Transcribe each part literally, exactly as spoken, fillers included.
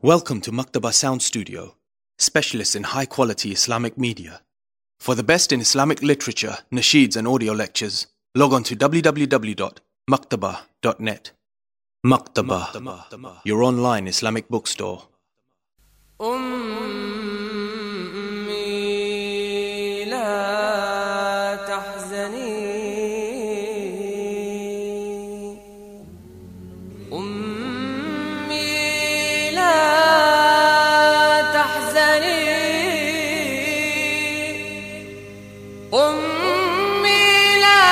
Welcome to Maktaba Sound Studio, specialists in high-quality Islamic media. For the best in Islamic literature, nasheeds and audio lectures, log on to w w w dot maktaba dot net. Maktaba, your online Islamic bookstore. أمي لا تحزني أمي لا تحزني أمي لا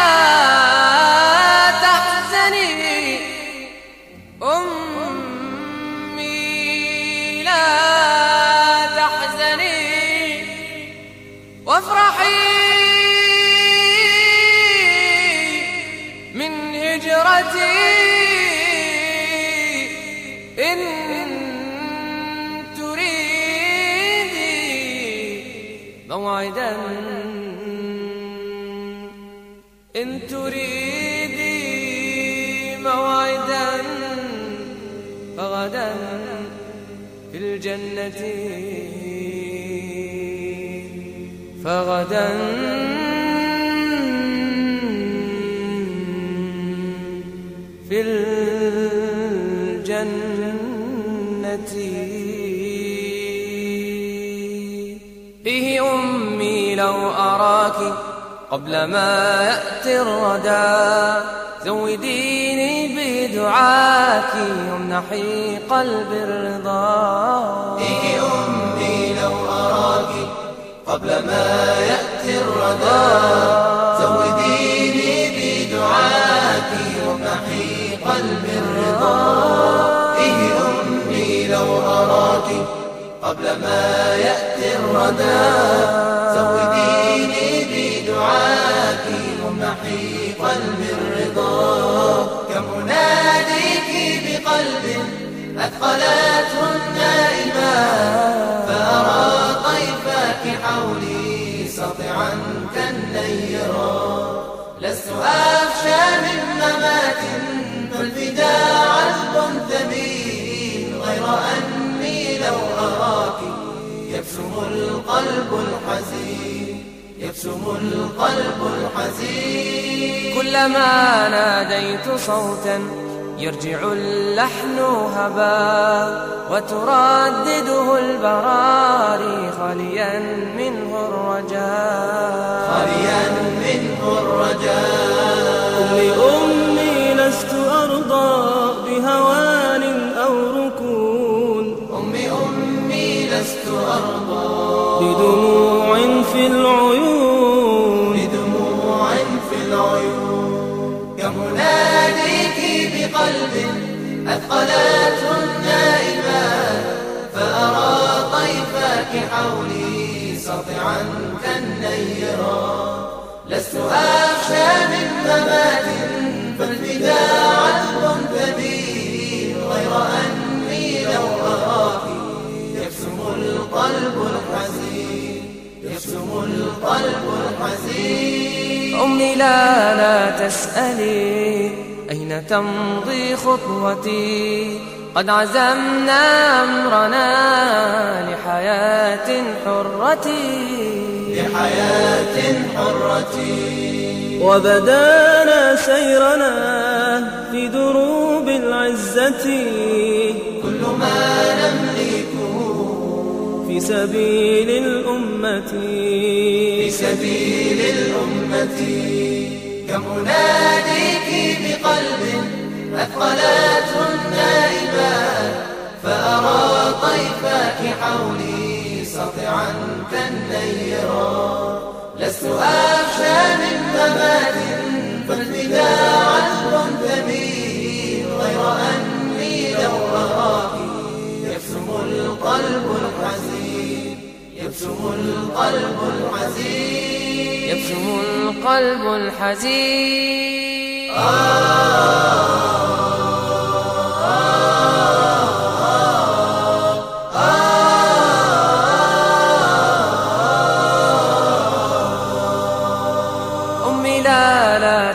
تحزني أمي لا تحزني وافرحي من هجرتي إن تريدي موعدا إن تريدي موعدا فغدا في الجنة فغدا في الجنة إيه أمي لو أراك قبل ما يأتي الردى زوديني بدعاك وامنحي قلبي الرضا إيه أمي لو أراك قبل ما يأتي الردى زوديني بدعاك وامنحي قلبي الرضا إيه أمي لو أراك قبل ما يأتي الردى زوديني بدعاك وامنحي قلبي الرضا كمناديك بقلب أثقلته النائمات فأرى طيفك حولي سطعا كالنيرا لست أخشى من ممات فالفداء عذب ثمين غير أني لو أراك يبسم القلب الحزين يبسم القلب الحزين كلما ناديت صوتا يرجع اللحن هبا وتردده البراري خاليا منه الرجاء خاليا منه الرجاء قل لأمي لست أرضى بهوان أو ركون أمي أمي لست أرضى بدموع في العيون بدموع في العيون كمناديك بقلب أثقلته النائمات فأرى طيفك حولي سطعا كالنيرا لست أخشى من ممات فالفداء عذب ثمين غير أني لو أراك يبسم القلب الحزين يبسم القلب الحزين أمي لا لا تسألي أين تمضي خطوتي قد عزمنا أمرنا لحياة حرة لحياة حرة وبدانا سيرنا في دروب العزة كل ما نملكه في سبيل الأمة في سبيل الأمة كمناديك بقلب أثقلته النائبات فأرى طيفك حولي سطعا كالنيرا لست أخشى من ممات فالفداء عذب ثمين غير أني لو أراك يبسم القلب الحزين يبسم القلب الحزين يبسم القلب الحزين أمي لا لا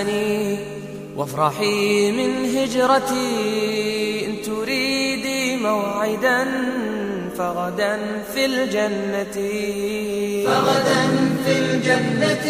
تحزني وافرحي من هجرتي إن تريدي موعدا فغدا في الجنة فغدا في الجنة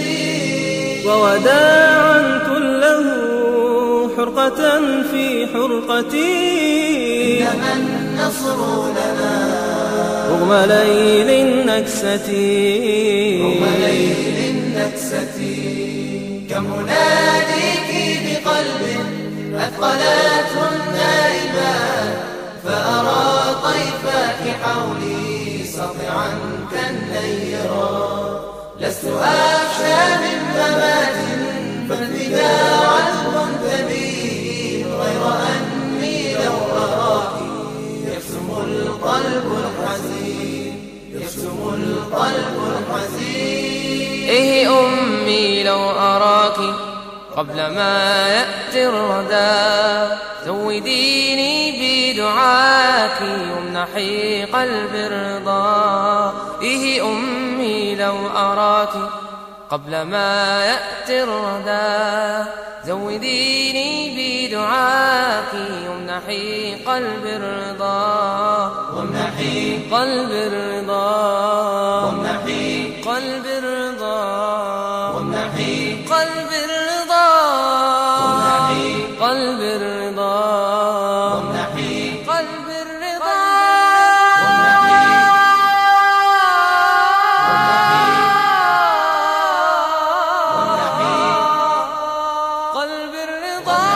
ووداعا كله حرقة في حرقتي إنما النصر لنا رغم ليل النكسة رغم ليل النكسة كم أناديك بقلب أثقلته النائبات فأرى طيفك حولي سطعا كالنيرات لست أخشى من ممات فاتباع المنتمين غير أني لو أراك يقسم القلب الحزين يقسم القلب الحزين إيه أمي لو أراك قبل ما يأتي الردى زوديني بدعاك وامنحي قلب الرضا إيه أمي لو أراك قبل ما يأتي الردى زوديني بدعاك وامنحي قلب الرضا وامنحي قلب الرضا وامنحي قلب الرضا وامنحي قلب الرضا قلب الرضا وامنحي قلب الرضا قلب الرضا